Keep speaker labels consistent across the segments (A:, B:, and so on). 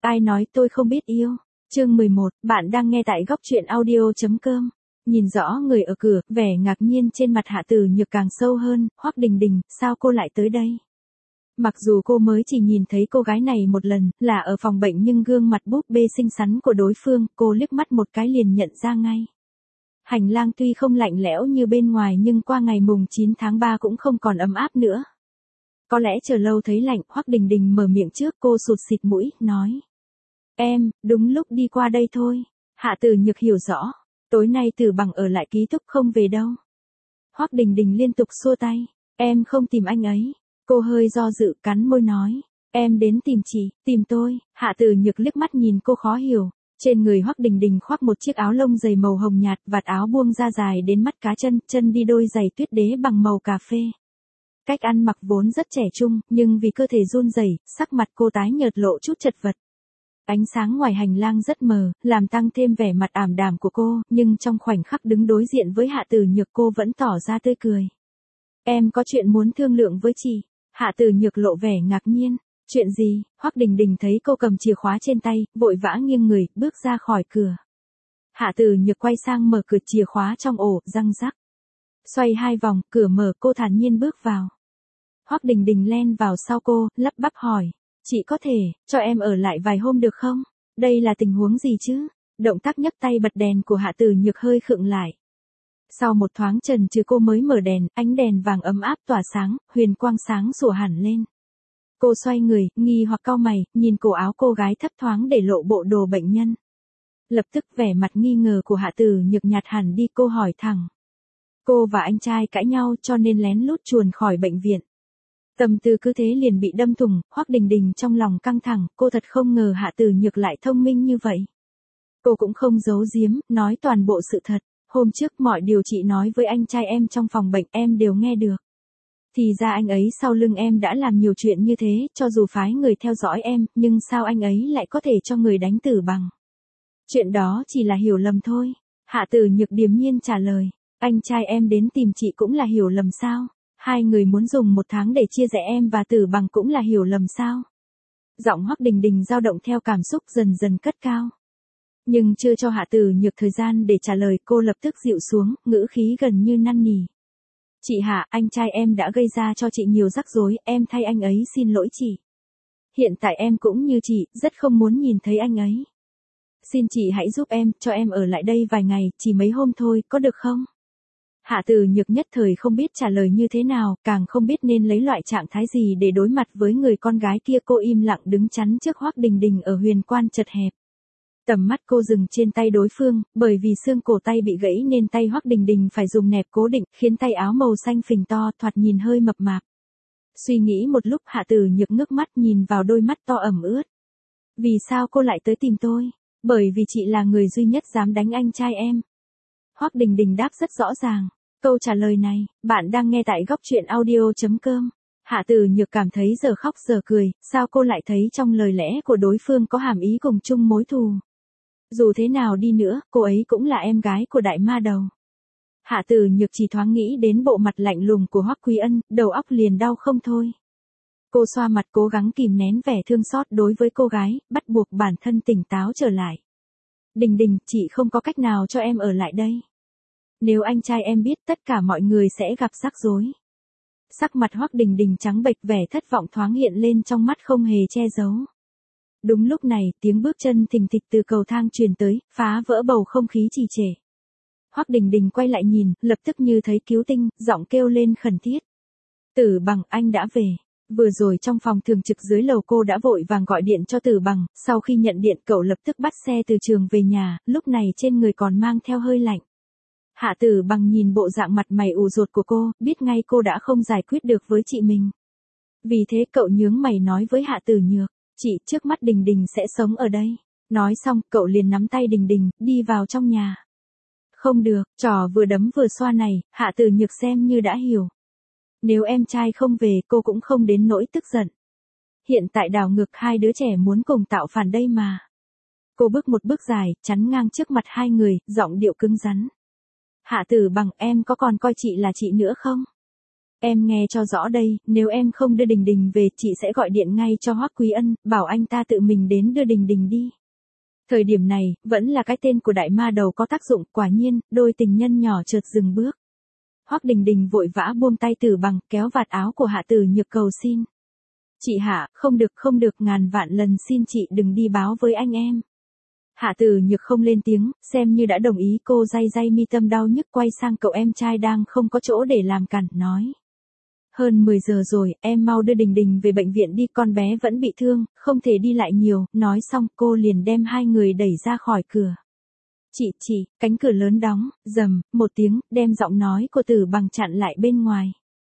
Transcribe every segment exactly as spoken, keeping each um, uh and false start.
A: Ai nói tôi không biết yêu? Chương mười một, bạn đang nghe tại góc truyện audio.com. Nhìn rõ người ở cửa, vẻ ngạc nhiên trên mặt Hạ Tử Nhược càng sâu hơn. Hoắc Đình Đình, sao cô lại tới đây? Mặc dù cô mới chỉ nhìn thấy cô gái này một lần, là ở phòng bệnh, nhưng gương mặt búp bê xinh xắn của đối phương, cô liếc mắt một cái liền nhận ra ngay. Hành lang tuy không lạnh lẽo như bên ngoài, nhưng qua ngày mùng chín tháng ba cũng không còn ấm áp nữa. Có lẽ chờ lâu thấy lạnh, Hoắc Đình Đình mở miệng trước, cô sụt sịt mũi, nói. Em, đúng lúc đi qua đây thôi. Hạ Tử Nhược hiểu rõ, tối nay Tử Bằng ở lại ký túc không về đâu. Hoắc Đình Đình liên tục xua tay, em không tìm anh ấy. Cô hơi do dự, cắn môi nói, em đến tìm chị, tìm tôi. Hạ Tử Nhược liếc mắt nhìn cô khó hiểu. Trên người Hoắc Đình Đình khoác một chiếc áo lông dày màu hồng nhạt, vạt áo buông ra dài đến mắt cá chân, chân đi đôi giày tuyết đế bằng màu cà phê. Cách ăn mặc vốn rất trẻ trung, nhưng vì cơ thể run rẩy, sắc mặt cô tái nhợt lộ chút chật vật. Ánh sáng ngoài hành lang rất mờ, làm tăng thêm vẻ mặt ảm đạm của cô, nhưng trong khoảnh khắc đứng đối diện với Hạ Tử Nhược, cô vẫn tỏ ra tươi cười. Em có chuyện muốn thương lượng với chị. Hạ Tử Nhược lộ vẻ ngạc nhiên. Chuyện gì? Hoắc Đình Đình thấy cô cầm chìa khóa trên tay, vội vã nghiêng người, bước ra khỏi cửa. Hạ Tử Nhược quay sang mở cửa, chìa khóa trong ổ, răng rắc. Xoay hai vòng, cửa mở, cô thản nhiên bước vào. Hoắc Đình Đình len vào sau cô, lắp bắp hỏi. Chị có thể, cho em ở lại vài hôm được không? Đây là tình huống gì chứ? Động tác nhấc tay bật đèn của Hạ Tử Nhược hơi khựng lại. Sau một thoáng chần chừ cô mới mở đèn, ánh đèn vàng ấm áp tỏa sáng, huyền quang sáng sủa hẳn lên. Cô xoay người, nghi hoặc cau mày, nhìn cổ áo cô gái thấp thoáng để lộ bộ đồ bệnh nhân. Lập tức vẻ mặt nghi ngờ của Hạ Tử Nhược nhạt hẳn đi, cô hỏi thẳng. Cô và anh trai cãi nhau cho nên lén lút chuồn khỏi bệnh viện. Tâm tư cứ thế liền bị đâm thủng, Hoắc Đình Đình trong lòng căng thẳng, cô thật không ngờ Hạ Tử Nhược lại thông minh như vậy. Cô cũng không giấu giếm, nói toàn bộ sự thật. Hôm trước mọi điều chị nói với anh trai em trong phòng bệnh em đều nghe được. Thì ra anh ấy sau lưng em đã làm nhiều chuyện như thế, cho dù phái người theo dõi em, nhưng sao anh ấy lại có thể cho người đánh Tử Bằng? Chuyện đó chỉ là hiểu lầm thôi. Hạ Tử Nhược điềm nhiên trả lời. Anh trai em đến tìm chị cũng là hiểu lầm sao? Hai người muốn dùng một tháng để chia rẽ em và Tử Bằng cũng là hiểu lầm sao? Giọng Hoắc Đình Đình dao động theo cảm xúc dần dần cất cao. Nhưng chưa cho Hạ Tử Nhược thời gian để trả lời, cô lập tức dịu xuống, ngữ khí gần như năn nỉ. Chị Hạ, anh trai em đã gây ra cho chị nhiều rắc rối, em thay anh ấy xin lỗi chị. Hiện tại em cũng như chị, rất không muốn nhìn thấy anh ấy. Xin chị hãy giúp em, cho em ở lại đây vài ngày, chỉ mấy hôm thôi, có được không? Hạ Tử Nhược nhất thời không biết trả lời như thế nào, càng không biết nên lấy loại trạng thái gì để đối mặt với người con gái kia. Cô im lặng đứng chắn trước Hoắc Đình Đình ở huyền quan chật hẹp. Tầm mắt cô dừng trên tay đối phương, bởi vì xương cổ tay bị gãy nên tay Hoắc Đình Đình phải dùng nẹp cố định, khiến tay áo màu xanh phình to, thoạt nhìn hơi mập mạp. Suy nghĩ một lúc, Hạ Tử Nhược ngước mắt nhìn vào đôi mắt to ẩm ướt. Vì sao cô lại tới tìm tôi? Bởi vì chị là người duy nhất dám đánh anh trai em. Hoắc Đình Đình đáp rất rõ ràng. Câu trả lời này, bạn đang nghe tại góc truyện audio.com. Hạ Tử Nhược cảm thấy giờ khóc giờ cười, sao cô lại thấy trong lời lẽ của đối phương có hàm ý cùng chung mối thù. Dù thế nào đi nữa, cô ấy cũng là em gái của đại ma đầu. Hạ Tử Nhược chỉ thoáng nghĩ đến bộ mặt lạnh lùng của Hoắc Quý Ân, đầu óc liền đau không thôi. Cô xoa mặt cố gắng kìm nén vẻ thương xót đối với cô gái, bắt buộc bản thân tỉnh táo trở lại. Đình Đình, chị không có cách nào cho em ở lại đây. Nếu anh trai em biết, tất cả mọi người sẽ gặp rắc rối. Sắc mặt Hoắc Đình Đình trắng bệch, vẻ thất vọng thoáng hiện lên trong mắt không hề che giấu. Đúng lúc này, tiếng bước chân thình thịch từ cầu thang truyền tới, phá vỡ bầu không khí trì trệ. Hoắc Đình Đình quay lại nhìn, lập tức như thấy cứu tinh, giọng kêu lên khẩn thiết. Tử Bằng, anh đã về. Vừa rồi trong phòng thường trực dưới lầu cô đã vội vàng gọi điện cho Tử Bằng, sau khi nhận điện cậu lập tức bắt xe từ trường về nhà, lúc này trên người còn mang theo hơi lạnh. Hạ Tử Bằng nhìn bộ dạng mặt mày ủ rột của cô, biết ngay cô đã không giải quyết được với chị mình. Vì thế cậu nhướng mày nói với Hạ Tử Nhược, chị, trước mắt Đình Đình sẽ sống ở đây. Nói xong, cậu liền nắm tay Đình Đình, đi vào trong nhà. Không được, trò vừa đấm vừa xoa này, Hạ Tử Nhược xem như đã hiểu. Nếu em trai không về, cô cũng không đến nỗi tức giận. Hiện tại đảo ngược hai đứa trẻ muốn cùng tạo phản đây mà. Cô bước một bước dài, chắn ngang trước mặt hai người, giọng điệu cứng rắn. Hạ Tử Bằng, em có còn coi chị là chị nữa không? Em nghe cho rõ đây, nếu em không đưa Đình Đình về, chị sẽ gọi điện ngay cho Hoắc Quý Ân, bảo anh ta tự mình đến đưa Đình Đình đi. Thời điểm này, vẫn là cái tên của đại ma đầu có tác dụng, quả nhiên, đôi tình nhân nhỏ chợt dừng bước. Hoắc Đình Đình vội vã buông tay Tử Bằng, kéo vạt áo của Hạ Tử Nhược cầu xin. Chị Hạ, không được không được, ngàn vạn lần xin chị đừng đi báo với anh em. Hạ Tử Nhược không lên tiếng, xem như đã đồng ý, cô day day mi tâm đau nhức quay sang cậu em trai đang không có chỗ để làm cản, nói. Hơn mười giờ rồi, em mau đưa Đình Đình về bệnh viện đi, con bé vẫn bị thương, không thể đi lại nhiều, nói xong cô liền đem hai người đẩy ra khỏi cửa. Chị, chị, cánh cửa lớn đóng, rầm, một tiếng, đem giọng nói của Tử Bằng chặn lại bên ngoài.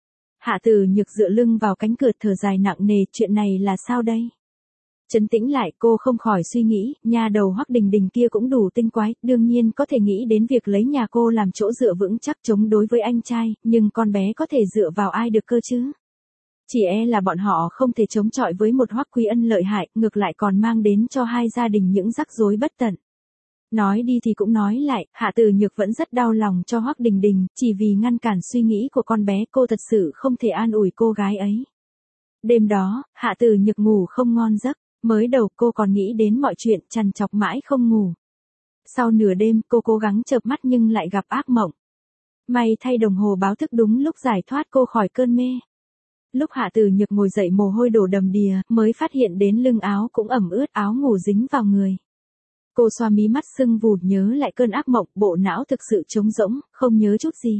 A: Hạ Tử Nhược dựa lưng vào cánh cửa thở dài nặng nề, chuyện này là sao đây? Trấn tĩnh lại, cô không khỏi suy nghĩ, nhà đầu Hoắc Đình Đình kia cũng đủ tinh quái, đương nhiên có thể nghĩ đến việc lấy nhà cô làm chỗ dựa vững chắc chống đối với anh trai, nhưng con bé có thể dựa vào ai được cơ chứ? Chỉ e là bọn họ không thể chống chọi với một Hoắc Quý Ân lợi hại, ngược lại còn mang đến cho hai gia đình những rắc rối bất tận. Nói đi thì cũng nói lại, Hạ Tử Nhược vẫn rất đau lòng cho Hoắc Đình Đình, chỉ vì ngăn cản suy nghĩ của con bé, cô thật sự không thể an ủi cô gái ấy. Đêm đó, Hạ Tử Nhược ngủ không ngon giấc. Mới đầu cô còn nghĩ đến mọi chuyện, trằn trọc mãi không ngủ. Sau nửa đêm cô cố gắng chợp mắt nhưng lại gặp ác mộng. May thay đồng hồ báo thức đúng lúc giải thoát cô khỏi cơn mê. Lúc Hạ Tử Nhược ngồi dậy mồ hôi đổ đầm đìa, mới phát hiện đến lưng áo cũng ẩm ướt, áo ngủ dính vào người. Cô xoa mí mắt sưng vù nhớ lại cơn ác mộng, bộ não thực sự trống rỗng, không nhớ chút gì.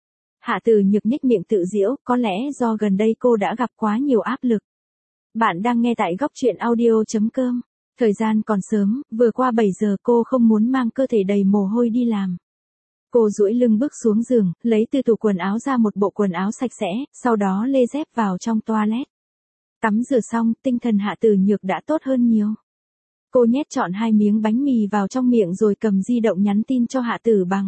A: Hạ Tử Nhược nhếch miệng tự giễu, có lẽ do gần đây cô đã gặp quá nhiều áp lực. Bạn đang nghe tại góc truyện audio chấm com. Thời gian còn sớm, vừa qua bảy giờ, cô không muốn mang cơ thể đầy mồ hôi đi làm. Cô duỗi lưng bước xuống giường, lấy từ tủ quần áo ra một bộ quần áo sạch sẽ, sau đó lê dép vào trong toilet. Tắm rửa xong, tinh thần Hạ Tử Nhược đã tốt hơn nhiều. Cô nhét trọn hai miếng bánh mì vào trong miệng rồi cầm di động nhắn tin cho Hạ Tử Bằng.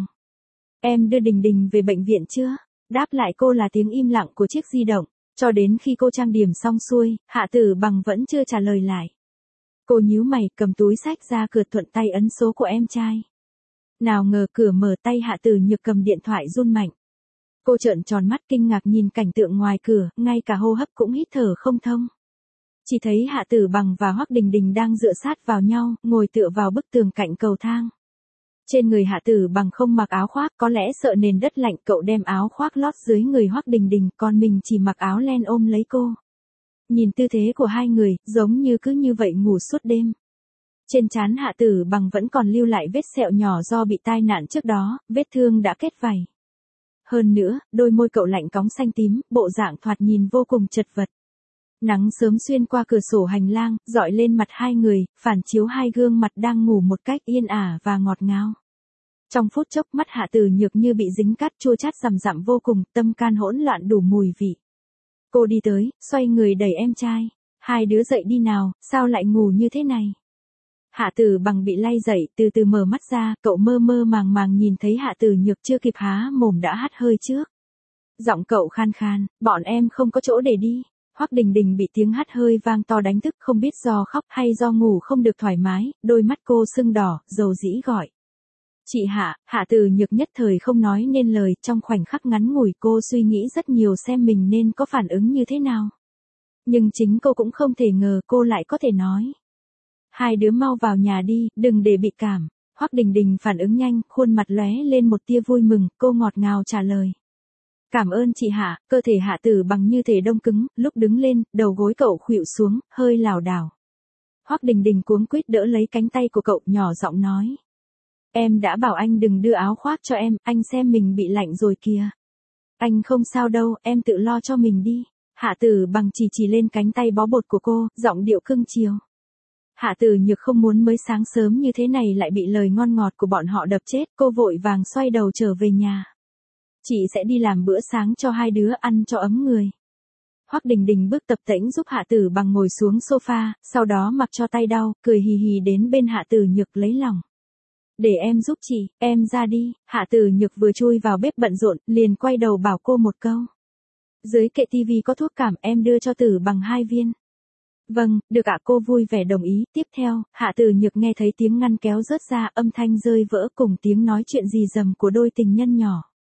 A: Em đưa Đình Đình về bệnh viện chưa? Đáp lại cô là tiếng im lặng của chiếc di động. Cho đến khi cô trang điểm xong xuôi, Hạ Tử Bằng vẫn chưa trả lời lại. Cô nhíu mày, cầm túi xách ra cửa, thuận tay ấn số của em trai. Nào ngờ cửa mở, tay Hạ Tử Nhược cầm điện thoại run mạnh. Cô trợn tròn mắt kinh ngạc nhìn cảnh tượng ngoài cửa, ngay cả hô hấp cũng hít thở không thông. Chỉ thấy Hạ Tử Bằng và Hoắc Đình Đình đang dựa sát vào nhau, ngồi tựa vào bức tường cạnh cầu thang. Trên người Hạ Tử Bằng không mặc áo khoác, có lẽ sợ nền đất lạnh, cậu đem áo khoác lót dưới người Hoắc Đình Đình, còn mình chỉ mặc áo len ôm lấy cô. Nhìn tư thế của hai người, giống như cứ như vậy ngủ suốt đêm. Trên trán Hạ Tử Bằng vẫn còn lưu lại vết sẹo nhỏ do bị tai nạn trước đó, vết thương đã kết vảy. Hơn nữa, đôi môi cậu lạnh cóng xanh tím, bộ dạng thoạt nhìn vô cùng chật vật. Nắng sớm xuyên qua cửa sổ hành lang, dọi lên mặt hai người, phản chiếu hai gương mặt đang ngủ một cách yên ả và ngọt ngào. Trong phút chốc, mắt Hạ Tử Nhược như bị dính cát chua chát rằm rằm vô cùng, tâm can hỗn loạn đủ mùi vị. Cô đi tới, xoay người đẩy em trai. Hai đứa dậy đi nào, sao lại ngủ như thế này? Hạ Tử Bằng bị lay dậy, từ từ mở mắt ra, cậu mơ mơ màng màng nhìn thấy Hạ Tử Nhược chưa kịp há mồm đã hắt hơi trước. Giọng cậu khan khan, bọn em không có chỗ để đi. Hoắc Đình Đình bị tiếng hắt hơi vang to đánh thức, không biết do khóc hay do ngủ không được thoải mái, đôi mắt cô sưng đỏ, dầu dĩ gọi. Chị Hạ, Hạ Tử Nhược nhất thời không nói nên lời, trong khoảnh khắc ngắn ngủi cô suy nghĩ rất nhiều xem mình nên có phản ứng như thế nào. Nhưng chính cô cũng không thể ngờ cô lại có thể nói. Hai đứa mau vào nhà đi, đừng để bị cảm. Hoắc Đình Đình phản ứng nhanh, khuôn mặt lóe lên một tia vui mừng, cô ngọt ngào trả lời. Cảm ơn chị Hạ, cơ thể Hạ Tử Bằng như thể đông cứng, lúc đứng lên, đầu gối cậu khuỵu xuống, hơi lảo đảo. Hoắc Đình Đình cuống quýt đỡ lấy cánh tay của cậu, nhỏ giọng nói. Em đã bảo anh đừng đưa áo khoác cho em, anh xem mình bị lạnh rồi kìa. Anh không sao đâu, em tự lo cho mình đi. Hạ Tử Bằng chỉ chỉ lên cánh tay bó bột của cô, giọng điệu cưng chiều. Hạ Tử Nhược không muốn mới sáng sớm như thế này lại bị lời ngon ngọt của bọn họ đập chết, cô vội vàng xoay đầu trở về nhà. Chị sẽ đi làm bữa sáng cho hai đứa ăn cho ấm người. Hoắc Đình Đình bước tập tễnh giúp Hạ Tử Bằng ngồi xuống sofa, sau đó mặc cho tay đau, cười hì hì đến bên Hạ Tử Nhược lấy lòng. Để em giúp chị, em ra đi. Hạ Tử Nhược vừa chui vào bếp bận rộn, liền quay đầu bảo cô một câu. Dưới kệ tivi có thuốc cảm, em đưa cho Tử Bằng hai viên. Vâng, được ạ, cô vui vẻ đồng ý. Tiếp theo, Hạ Tử Nhược nghe thấy tiếng ngăn kéo rớt ra, âm thanh rơi vỡ cùng tiếng nói chuyện rì rầm của đôi tình nhân nhỏ.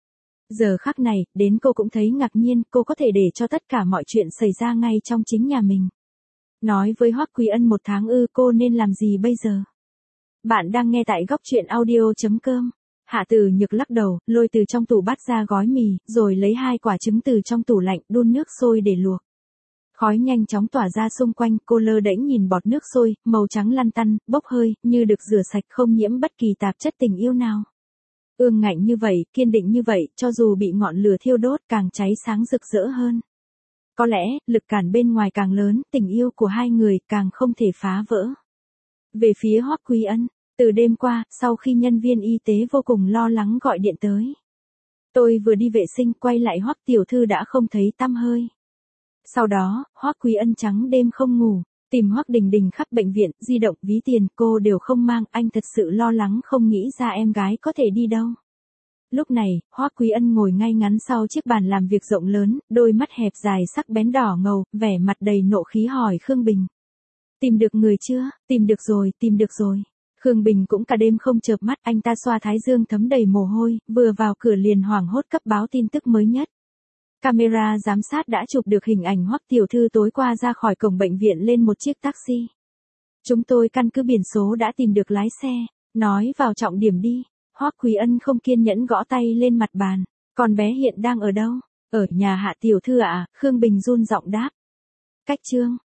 A: Giờ khắc này, đến cô cũng thấy ngạc nhiên, cô có thể để cho tất cả mọi chuyện xảy ra ngay trong chính nhà mình. Nói với Hoắc Quý Ân một tháng ư, cô nên làm gì bây giờ? Bạn đang nghe tại góc truyện audio.com. Hạ Từ Nhược lắc đầu, lôi từ trong tủ bát ra gói mì, rồi lấy hai quả trứng từ trong tủ lạnh, đun nước sôi để luộc. Khói nhanh chóng tỏa ra xung quanh, cô lơ đễnh nhìn bọt nước sôi, màu trắng lăn tăn, bốc hơi, như được rửa sạch không nhiễm bất kỳ tạp chất tình yêu nào. Ương ngạnh như vậy, kiên định như vậy, cho dù bị ngọn lửa thiêu đốt càng cháy sáng rực rỡ hơn. Có lẽ, lực cản bên ngoài càng lớn, tình yêu của hai người càng không thể phá vỡ. Về phía Hoắc Quý Ân, từ đêm qua, sau khi nhân viên y tế vô cùng lo lắng gọi điện tới. Tôi vừa đi vệ sinh, quay lại Hoắc tiểu thư đã không thấy tăm hơi. Sau đó, Hoắc Quý Ân trắng đêm không ngủ, tìm Hoắc Đình Đình khắp bệnh viện, di động, ví tiền, cô đều không mang, anh thật sự lo lắng không nghĩ ra em gái có thể đi đâu. Lúc này, Hoắc Quý Ân ngồi ngay ngắn sau chiếc bàn làm việc rộng lớn, đôi mắt hẹp dài sắc bén đỏ ngầu, vẻ mặt đầy nộ khí hỏi Khương Bình. Tìm được người chưa? Tìm được rồi, tìm được rồi. Khương Bình cũng cả đêm không chợp mắt, anh ta xoa thái dương thấm đầy mồ hôi, vừa vào cửa liền hoảng hốt cấp báo tin tức mới nhất. Camera giám sát đã chụp được hình ảnh Hoắc tiểu thư tối qua ra khỏi cổng bệnh viện lên một chiếc taxi. Chúng tôi căn cứ biển số đã tìm được lái xe, nói vào trọng điểm đi. Hoắc Quý Ân không kiên nhẫn gõ tay lên mặt bàn. Con bé hiện đang ở đâu? Ở nhà Hạ tiểu thư ạ, à? Khương Bình run giọng đáp. Cách chương